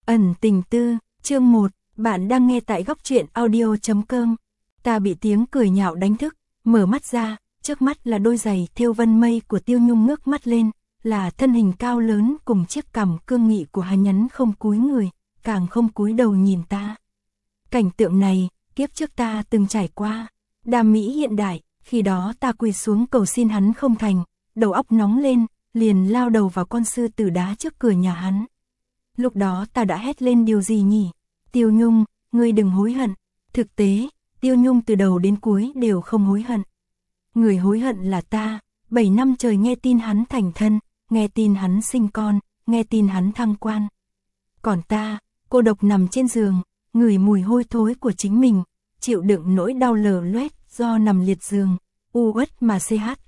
Ẩn tình tư, chương 1, bạn đang nghe tại góc truyện audio.com. Ta bị tiếng cười nhạo đánh thức, mở mắt ra, trước mắt là đôi giày thêu vân mây của Tiêu Nhung, ngước mắt lên, là thân hình cao lớn cùng chiếc cằm cương nghị của hắn, nhắn không cúi người, càng không cúi đầu nhìn ta. Cảnh tượng này, kiếp trước ta từng trải qua, đam mỹ hiện đại, khi đó ta quỳ xuống cầu xin hắn không thành, đầu óc nóng lên, liền lao đầu vào con sư tử đá trước cửa nhà hắn. Lúc đó ta đã hét lên điều gì nhỉ? Tiêu Nhung, ngươi đừng hối hận. Thực tế, Tiêu Nhung từ đầu đến cuối đều không hối hận. Người hối hận là ta, 7 năm trời nghe tin hắn thành thân, nghe tin hắn sinh con, nghe tin hắn thăng quan. Còn ta, cô độc nằm trên giường, ngửi mùi hôi thối của chính mình, chịu đựng nỗi đau lở loét do nằm liệt giường, uất mà chet.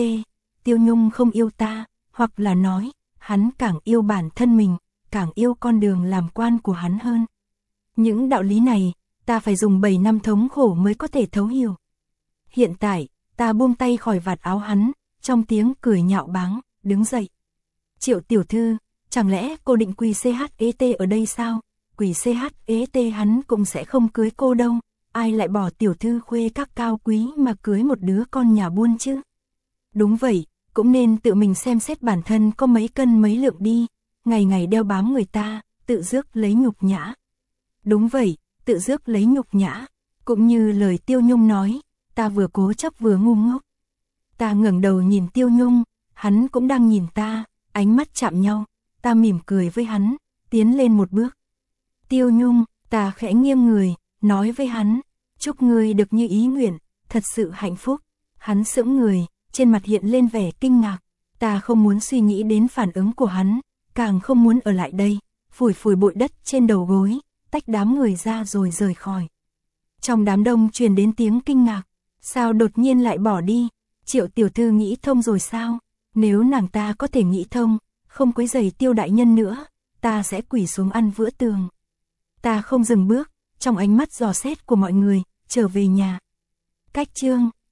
Tiêu Nhung không yêu ta, hoặc là nói, hắn càng yêu bản thân mình, càng yêu con đường làm quan của hắn hơn. Những đạo lý này, ta phải dùng 7 năm thống khổ mới có thể thấu hiểu. Hiện tại, ta buông tay khỏi vạt áo hắn, trong tiếng cười nhạo báng, đứng dậy. Triệu tiểu thư, chẳng lẽ cô định quỳ chet ở đây sao? Quỳ chet hắn cũng sẽ không cưới cô đâu, ai lại bỏ tiểu thư khuê các cao quý mà cưới một đứa con nhà buôn chứ? Đúng vậy, cũng nên tự mình xem xét bản thân có mấy cân mấy lượng đi, ngày ngày đeo bám người ta, tự rước lấy nhục nhã. Đúng vậy, tự rước lấy nhục nhã, cũng như lời Tiêu Nhung nói, ta vừa cố chấp vừa ngu ngốc. Ta ngẩng đầu nhìn Tiêu Nhung, hắn cũng đang nhìn ta, ánh mắt chạm nhau, ta mỉm cười với hắn, tiến lên một bước. Tiêu Nhung, ta khẽ nghiêng người, nói với hắn, chúc ngươi được như ý nguyện, thật sự hạnh phúc. Hắn sững người, trên mặt hiện lên vẻ kinh ngạc, ta không muốn suy nghĩ đến phản ứng của hắn, càng không muốn ở lại đây, phủi phủi bụi đất trên đầu gối, tách đám người ra rồi rời khỏi. Trong đám đông truyền đến tiếng kinh ngạc, sao đột nhiên lại bỏ đi? Triệu tiểu thư nghĩ thông rồi sao? Nếu nàng ta có thể nghĩ thông, không quấy rầy Tiêu đại nhân nữa, ta sẽ quỳ xuống ăn vữa tường. Ta không dừng bước, trong ánh mắt dò xét của mọi người, trở về nhà. Cách chương